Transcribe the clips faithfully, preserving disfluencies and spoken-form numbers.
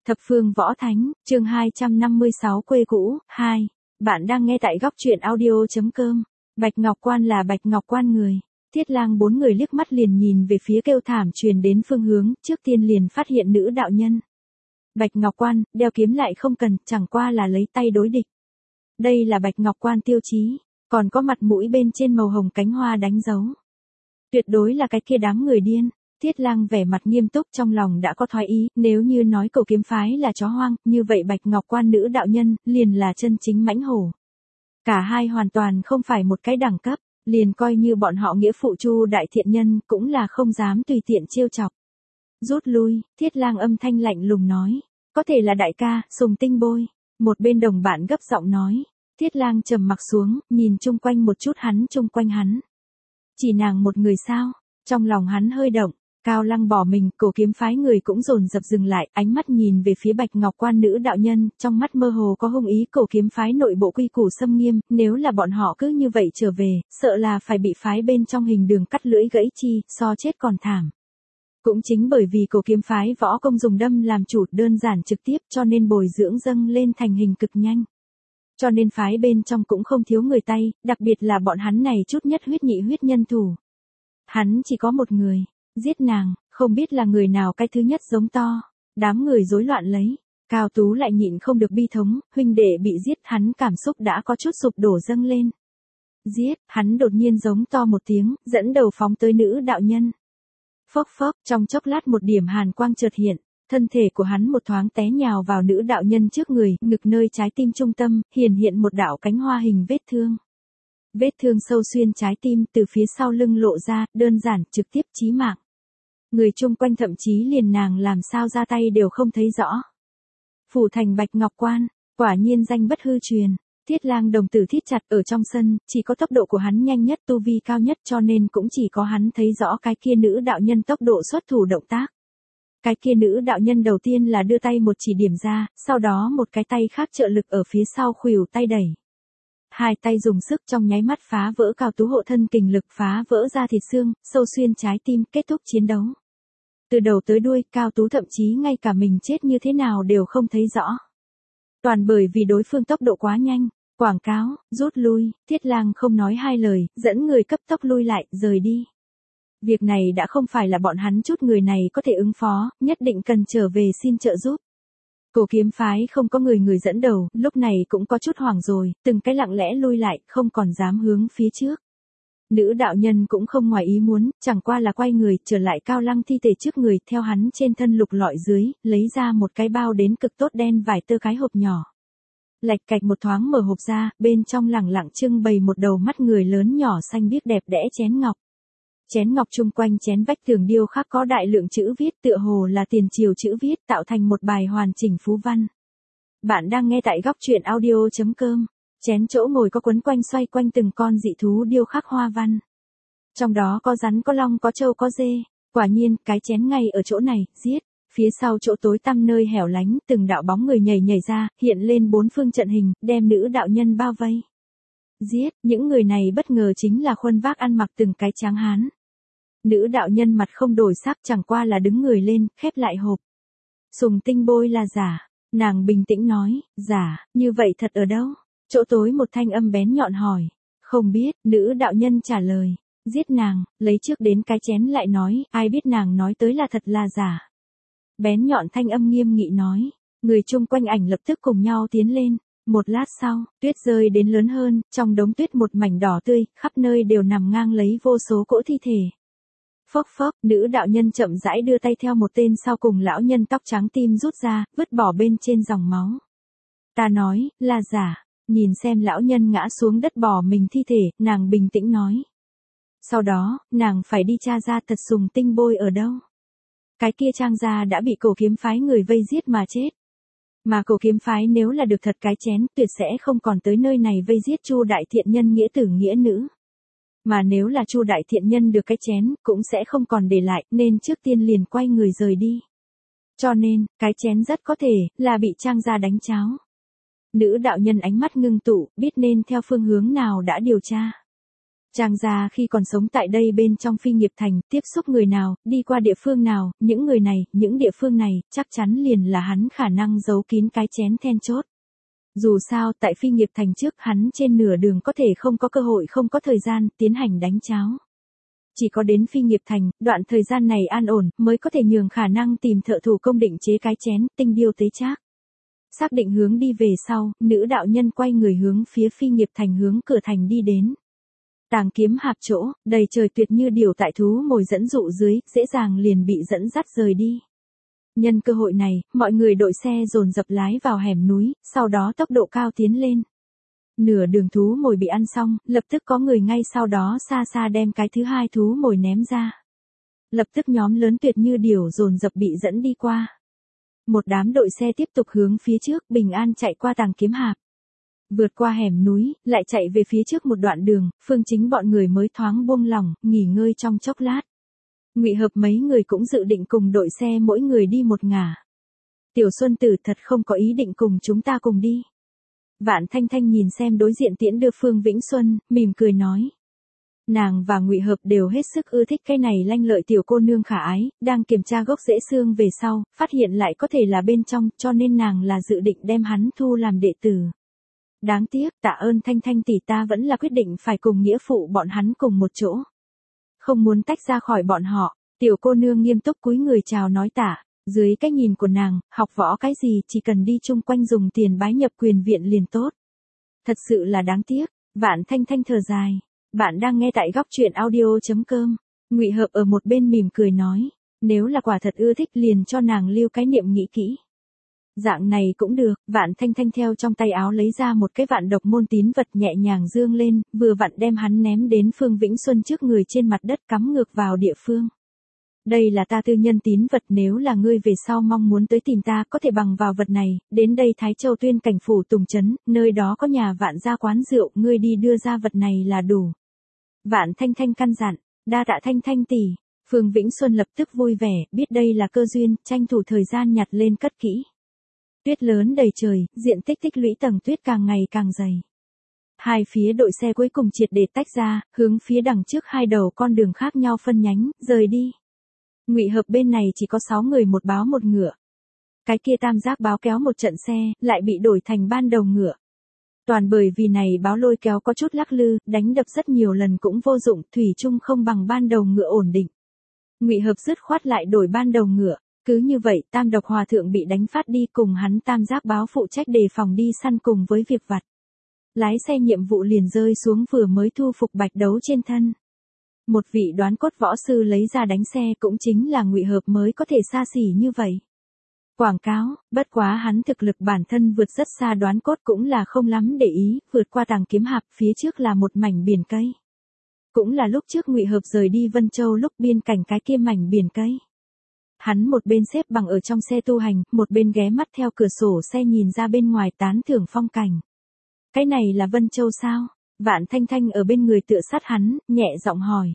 Thập phương võ thánh, chương hai trăm năm mươi sáu quê cũ, hai. Bạn đang nghe tại góc truyện audio.com. Bạch Ngọc Quan là Bạch Ngọc Quan người. Thiết Lang bốn người liếc mắt liền nhìn về phía kêu thảm truyền đến phương hướng, trước tiên liền phát hiện nữ đạo nhân. Bạch Ngọc Quan, đeo kiếm lại không cần, chẳng qua là lấy tay đối địch. Đây là Bạch Ngọc Quan tiêu chí, còn có mặt mũi bên trên màu hồng cánh hoa đánh dấu. Tuyệt đối là cái kia đám người điên. Thiết Lang vẻ mặt nghiêm túc, trong lòng đã có thoái ý, nếu như nói Cổ Kiếm phái là chó hoang, như vậy Bạch Ngọc Quan nữ đạo nhân, liền là chân chính mãnh hổ. Cả hai hoàn toàn không phải một cái đẳng cấp, liền coi như bọn họ nghĩa phụ Chu đại thiện nhân, cũng là không dám tùy tiện trêu chọc. Rút lui, Thiết Lang âm thanh lạnh lùng nói, có thể là đại ca, Sùng Tinh Bôi. Một bên đồng bạn gấp giọng nói, Thiết Lang trầm mặc xuống, nhìn chung quanh một chút hắn chung quanh hắn. Chỉ nàng một người sao? Trong lòng hắn hơi động. Cao Lăng bỏ mình, Cổ Kiếm phái người cũng dồn dập dừng lại, ánh mắt nhìn về phía Bạch Ngọc Quan nữ đạo nhân, trong mắt mơ hồ có hung ý. Cổ Kiếm phái nội bộ quy củ xâm nghiêm, nếu là bọn họ cứ như vậy trở về, sợ là phải bị phái bên trong hình đường cắt lưỡi gãy chi, so chết còn thảm. Cũng chính bởi vì Cổ Kiếm phái võ công dùng đâm làm chủ, đơn giản trực tiếp, cho nên bồi dưỡng dâng lên thành hình cực nhanh. Cho nên phái bên trong cũng không thiếu người tay, đặc biệt là bọn hắn này chút nhất huyết nhị huyết nhân thủ. Hắn chỉ có một người. Giết nàng, không biết là người nào cái thứ nhất giống to. Đám người rối loạn lấy. Cao Tú lại nhịn không được bi thống, huynh đệ bị giết, hắn cảm xúc đã có chút sụp đổ dâng lên. Giết, hắn đột nhiên giống to một tiếng, dẫn đầu phóng tới nữ đạo nhân. Phốc phốc, trong chốc lát một điểm hàn quang chợt hiện, thân thể của hắn một thoáng té nhào vào nữ đạo nhân trước người, ngực nơi trái tim trung tâm, hiển hiện một đạo cánh hoa hình vết thương. Vết thương sâu xuyên trái tim, từ phía sau lưng lộ ra, đơn giản, trực tiếp chí mạng. Người chung quanh thậm chí liền nàng làm sao ra tay đều không thấy rõ. Phủ thành Bạch Ngọc Quan, quả nhiên danh bất hư truyền. Thiết Lang đồng tử thít chặt, ở trong sân, chỉ có tốc độ của hắn nhanh nhất, tu vi cao nhất, cho nên cũng chỉ có hắn thấy rõ cái kia nữ đạo nhân tốc độ xuất thủ động tác. Cái kia nữ đạo nhân đầu tiên là đưa tay một chỉ điểm ra, sau đó một cái tay khác trợ lực ở phía sau khuỷu tay đẩy. Hai tay dùng sức trong nháy mắt phá vỡ Cao Tú hộ thân kình lực, phá vỡ ra thịt xương, sâu xuyên trái tim, kết thúc chiến đấu. Từ đầu tới đuôi, Cao Tú thậm chí ngay cả mình chết như thế nào đều không thấy rõ. Toàn bởi vì đối phương tốc độ quá nhanh. Quảng cáo, rút lui, Thiết Lang không nói hai lời, dẫn người cấp tốc lui lại, rời đi. Việc này đã không phải là bọn hắn chút người này có thể ứng phó, nhất định cần trở về xin trợ giúp. Cổ Kiếm phái không có người người dẫn đầu, lúc này cũng có chút hoảng rồi, từng cái lặng lẽ lui lại, không còn dám hướng phía trước. Nữ đạo nhân cũng không ngoài ý muốn, chẳng qua là quay người, trở lại Cao Lăng thi thể trước người, theo hắn trên thân lục lọi dưới, lấy ra một cái bao đến cực tốt đen vải tơ cái hộp nhỏ. Lạch cạch một thoáng mở hộp ra, bên trong lẳng lặng trưng bày một đầu mắt người lớn nhỏ xanh biếc đẹp đẽ chén ngọc. Chén ngọc chung quanh chén vách tường điêu khắc có đại lượng chữ viết, tựa hồ là tiền triều chữ viết, tạo thành một bài hoàn chỉnh phú văn. Bạn đang nghe tại góc truyện audio.com. Chén chỗ ngồi có quấn quanh xoay quanh từng con dị thú điêu khắc hoa văn. Trong đó có rắn, có long, có trâu, có dê. Quả nhiên, cái chén ngay ở chỗ này, giết. Phía sau chỗ tối tăm nơi hẻo lánh, từng đạo bóng người nhảy nhảy ra, hiện lên bốn phương trận hình, đem nữ đạo nhân bao vây. Giết, những người này bất ngờ chính là khuôn vác ăn mặc từng cái tráng hán. Nữ đạo nhân mặt không đổi sắc, chẳng qua là đứng người lên, khép lại hộp. Sùng Tinh Bôi là giả. Nàng bình tĩnh nói, giả, như vậy thật ở đâu? Chỗ tối một thanh âm bén nhọn hỏi. Không biết, nữ đạo nhân trả lời. Giết nàng, lấy trước đến cái chén lại nói, ai biết nàng nói tới là thật là giả. Bén nhọn thanh âm nghiêm nghị nói. Người chung quanh ảnh lập tức cùng nhau tiến lên. Một lát sau, tuyết rơi đến lớn hơn, trong đống tuyết một mảnh đỏ tươi, khắp nơi đều nằm ngang lấy vô số cỗ thi thể. Phốc phốc, nữ đạo nhân chậm rãi đưa tay theo một tên sau cùng lão nhân tóc trắng tim rút ra, vứt bỏ bên trên dòng máu. Ta nói, là giả. Nhìn xem lão nhân ngã xuống đất bỏ mình thi thể, nàng bình tĩnh nói. Sau đó, nàng phải đi tra ra thật Sùng Tinh Bôi ở đâu. Cái kia Trang gia đã bị Cổ Kiếm phái người vây giết mà chết. Mà Cổ Kiếm phái nếu là được thật cái chén, tuyệt sẽ không còn tới nơi này vây giết Chu đại thiện nhân nghĩa tử nghĩa nữ. Mà nếu là Chu đại thiện nhân được cái chén, cũng sẽ không còn để lại, nên trước tiên liền quay người rời đi. Cho nên, cái chén rất có thể là bị Trang gia đánh cháo. Nữ đạo nhân ánh mắt ngưng tụ, biết nên theo phương hướng nào đã điều tra. Trang gia khi còn sống tại đây bên trong Phi Nghiệp Thành, tiếp xúc người nào, đi qua địa phương nào, những người này, những địa phương này, chắc chắn liền là hắn khả năng giấu kín cái chén then chốt. Dù sao, tại Phi Nghiệp Thành trước, hắn trên nửa đường có thể không có cơ hội không có thời gian, tiến hành đánh cháo. Chỉ có đến Phi Nghiệp Thành, đoạn thời gian này an ổn, mới có thể nhường khả năng tìm thợ thủ công định chế cái chén, tinh điêu tế trác. Xác định hướng đi về sau, nữ đạo nhân quay người hướng phía Phi Nghiệp Thành hướng cửa thành đi đến. Tàng kiếm hạp chỗ, đầy trời tuyệt như điều tại thú mồi dẫn dụ dưới, dễ dàng liền bị dẫn dắt rời đi. Nhân cơ hội này, mọi người đội xe dồn dập lái vào hẻm núi, sau đó tốc độ cao tiến lên. Nửa đường thú mồi bị ăn xong, lập tức có người ngay sau đó xa xa đem cái thứ hai thú mồi ném ra. Lập tức nhóm lớn tuyệt như điều dồn dập bị dẫn đi qua. Một đám đội xe tiếp tục hướng phía trước bình an chạy qua tàng kiếm hạp. Vượt qua hẻm núi, lại chạy về phía trước một đoạn đường, Phương Chính bọn người mới thoáng buông lỏng, nghỉ ngơi trong chốc lát. Ngụy Hợp mấy người cũng dự định cùng đội xe mỗi người đi một ngả. Tiểu Xuân Tử thật không có ý định cùng chúng ta cùng đi. Vạn Thanh Thanh nhìn xem đối diện tiễn đưa Phương Vĩnh Xuân, mỉm cười nói. Nàng và Ngụy Hợp đều hết sức ưa thích cái này lanh lợi tiểu cô nương khả ái, đang kiểm tra gốc rễ xương về sau, phát hiện lại có thể là bên trong, cho nên nàng là dự định đem hắn thu làm đệ tử. Đáng tiếc, tạ ơn Thanh Thanh tỷ, ta vẫn là quyết định phải cùng nghĩa phụ bọn hắn cùng một chỗ. Không muốn tách ra khỏi bọn họ, tiểu cô nương nghiêm túc cúi người chào nói tạ. Dưới cái nhìn của nàng, học võ cái gì chỉ cần đi chung quanh dùng tiền bái nhập quyền viện liền tốt. Thật sự là đáng tiếc. Vạn Thanh Thanh thở dài. Bạn đang nghe tại góc truyện audio chấm com. Ngụy Hợp ở một bên mỉm cười nói, nếu là quả thật ưa thích liền cho nàng lưu cái niệm nghĩ kỹ. Dạng này cũng được. Vạn Thanh Thanh theo trong tay áo lấy ra một cái vạn độc môn tín vật nhẹ nhàng dương lên, vừa vặn đem hắn ném đến Phương Vĩnh Xuân trước người trên mặt đất cắm ngược vào địa phương. Đây là ta tư nhân tín vật, nếu là ngươi về sau mong muốn tới tìm ta có thể bằng vào vật này, đến đây Thái Châu Tuyên Cảnh Phủ Tùng Trấn, nơi đó có nhà Vạn gia quán rượu, ngươi đi đưa ra vật này là đủ. Vạn Thanh Thanh căn dặn, đa tạ Thanh Thanh tỷ. Phương Vĩnh Xuân lập tức vui vẻ, biết đây là cơ duyên, tranh thủ thời gian nhặt lên cất kỹ. Tuyết lớn đầy trời, diện tích tích lũy tầng tuyết càng ngày càng dày. Hai phía đội xe cuối cùng triệt để tách ra, hướng phía đằng trước hai đầu con đường khác nhau phân nhánh, rời đi. Ngụy Hợp bên này chỉ có sáu người một báo một ngựa. Cái kia tam giác báo kéo một trận xe, lại bị đổi thành ban đầu ngựa. Toàn bởi vì này báo lôi kéo có chút lắc lư, đánh đập rất nhiều lần cũng vô dụng, thủy chung không bằng ban đầu ngựa ổn định. Ngụy Hợp dứt khoát lại đổi ban đầu ngựa. Cứ như vậy, tam độc hòa thượng bị đánh phát đi cùng hắn tam giác báo phụ trách đề phòng đi săn cùng với việc vặt. Lái xe nhiệm vụ liền rơi xuống vừa mới thu phục bạch đấu trên thân. Một vị đoán cốt võ sư lấy ra đánh xe cũng chính là Ngụy Hợp mới có thể xa xỉ như vậy. Quảng cáo, bất quá hắn thực lực bản thân vượt rất xa đoán cốt cũng là không lắm để ý, vượt qua tàng kiếm hạp phía trước là một mảnh biển cây. Cũng là lúc trước Ngụy Hợp rời đi Vân Châu lúc biên cảnh cái kia mảnh biển cây. Hắn một bên xếp bằng ở trong xe tu hành, một bên ghé mắt theo cửa sổ xe nhìn ra bên ngoài tán thưởng phong cảnh. Cái này là Vân Châu sao? Vạn Thanh Thanh ở bên người tựa sát hắn, nhẹ giọng hỏi.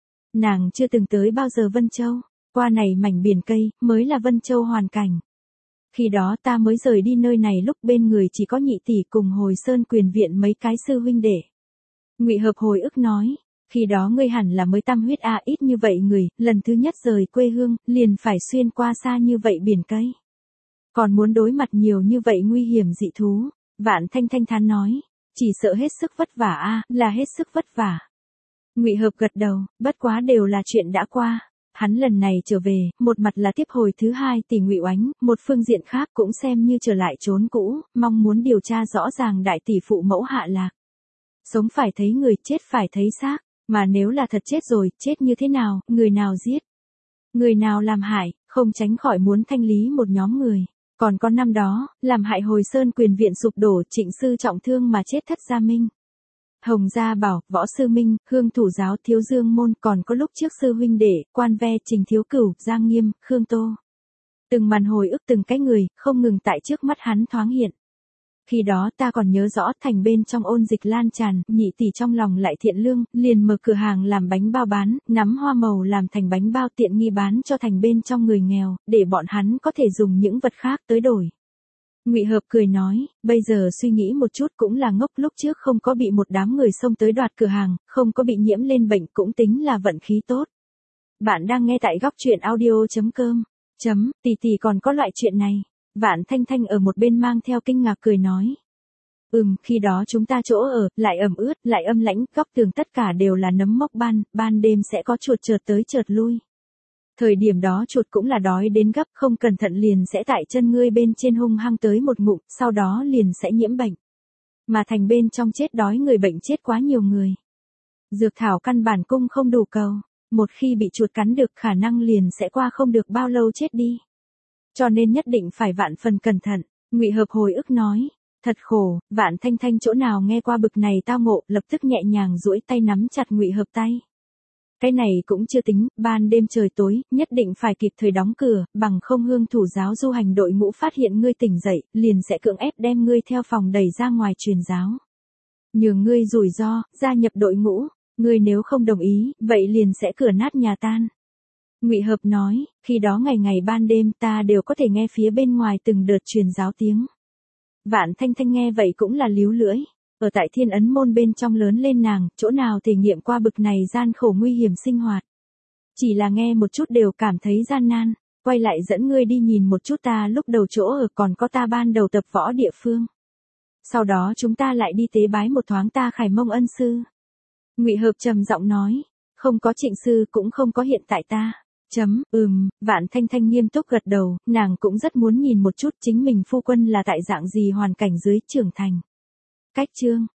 Nàng chưa từng tới bao giờ Vân Châu, qua này mảnh biển cây, mới là Vân Châu hoàn cảnh. Khi đó ta mới rời đi nơi này lúc bên người chỉ có nhị tỷ cùng Hồi Sơn quyền viện mấy cái sư huynh đệ. Ngụy Hợp hồi ức nói, khi đó ngươi hẳn là mới tam huyết a à, ít như vậy người, lần thứ nhất rời quê hương, liền phải xuyên qua xa như vậy biển cây. Còn muốn đối mặt nhiều như vậy nguy hiểm dị thú, Vạn Thanh Thanh thán nói, chỉ sợ hết sức vất vả a à, là hết sức vất vả. Ngụy Hợp gật đầu, bất quá đều là chuyện đã qua. Hắn lần này trở về, một mặt là tiếp hồi thứ hai tỷ Ngụy Oánh, một phương diện khác cũng xem như trở lại chốn cũ, mong muốn điều tra rõ ràng đại tỷ phụ mẫu hạ lạc. Sống phải thấy người, chết phải thấy xác, mà nếu là thật chết rồi, chết như thế nào, người nào giết, người nào làm hại, không tránh khỏi muốn thanh lý một nhóm người. Còn có năm đó, làm hại Hồi Sơn quyền viện sụp đổ, Trịnh sư trọng thương mà chết Thất Gia Minh, Hồng Gia Bảo, Võ Sư Minh, Hương Thủ Giáo, Thiếu Dương Môn, còn có lúc trước sư huynh đệ, Quan Ve, Trình Thiếu Cửu, Giang Nghiêm, Khương Tô. Từng màn hồi ức từng cái người, không ngừng tại trước mắt hắn thoáng hiện. Khi đó ta còn nhớ rõ thành bên trong ôn dịch lan tràn, nhị tỷ trong lòng lại thiện lương, liền mở cửa hàng làm bánh bao bán, nắm hoa màu làm thành bánh bao tiện nghi bán cho thành bên trong người nghèo, để bọn hắn có thể dùng những vật khác tới đổi. Ngụy Hợp cười nói, bây giờ suy nghĩ một chút cũng là ngốc, lúc trước không có bị một đám người xông tới đoạt cửa hàng, không có bị nhiễm lên bệnh cũng tính là vận khí tốt. Bạn đang nghe tại góc truyện audio.com. Chấm, tỷ tỷ còn có loại chuyện này. Vạn Thanh Thanh ở một bên mang theo kinh ngạc cười nói. Ừm, khi đó chúng ta chỗ ở, lại ẩm ướt, lại âm lãnh, góc tường tất cả đều là nấm mốc ban, ban đêm sẽ có chuột chợt tới chợt lui. Thời điểm đó chuột cũng là đói đến gấp, không cẩn thận liền sẽ tại chân ngươi bên trên hung hăng tới một ngụm, sau đó liền sẽ nhiễm bệnh. Mà thành bên trong chết đói người bệnh chết quá nhiều người. Dược thảo căn bản cung không đủ cầu, một khi bị chuột cắn được khả năng liền sẽ qua không được bao lâu chết đi. Cho nên nhất định phải vạn phần cẩn thận, Ngụy Hợp hồi ức nói. Thật khổ, Vạn Thanh Thanh chỗ nào nghe qua bực này tao ngộ, lập tức nhẹ nhàng duỗi tay nắm chặt Ngụy Hợp tay. Cái này cũng chưa tính, ban đêm trời tối, nhất định phải kịp thời đóng cửa, bằng không hương thủ giáo du hành đội ngũ phát hiện ngươi tỉnh dậy, liền sẽ cưỡng ép đem ngươi theo phòng đẩy ra ngoài truyền giáo. Nhường ngươi rủi ro, gia nhập đội ngũ, ngươi nếu không đồng ý, vậy liền sẽ cửa nát nhà tan. Ngụy Hợp nói, khi đó ngày ngày ban đêm ta đều có thể nghe phía bên ngoài từng đợt truyền giáo tiếng. Vạn Thanh Thanh nghe vậy cũng là líu lưỡi. Ở tại Thiên Ấn Môn bên trong lớn lên nàng, chỗ nào thể nghiệm qua bực này gian khổ nguy hiểm sinh hoạt. Chỉ là nghe một chút đều cảm thấy gian nan, quay lại dẫn ngươi đi nhìn một chút ta lúc đầu chỗ ở còn có ta ban đầu tập võ địa phương. Sau đó chúng ta lại đi tế bái một thoáng ta Khải Mông ân sư. Ngụy Hợp trầm giọng nói, không có Trịnh sư cũng không có hiện tại ta. Chấm, ừm, Vạn Thanh Thanh nghiêm túc gật đầu, nàng cũng rất muốn nhìn một chút chính mình phu quân là tại dạng gì hoàn cảnh dưới trưởng thành. Cách chương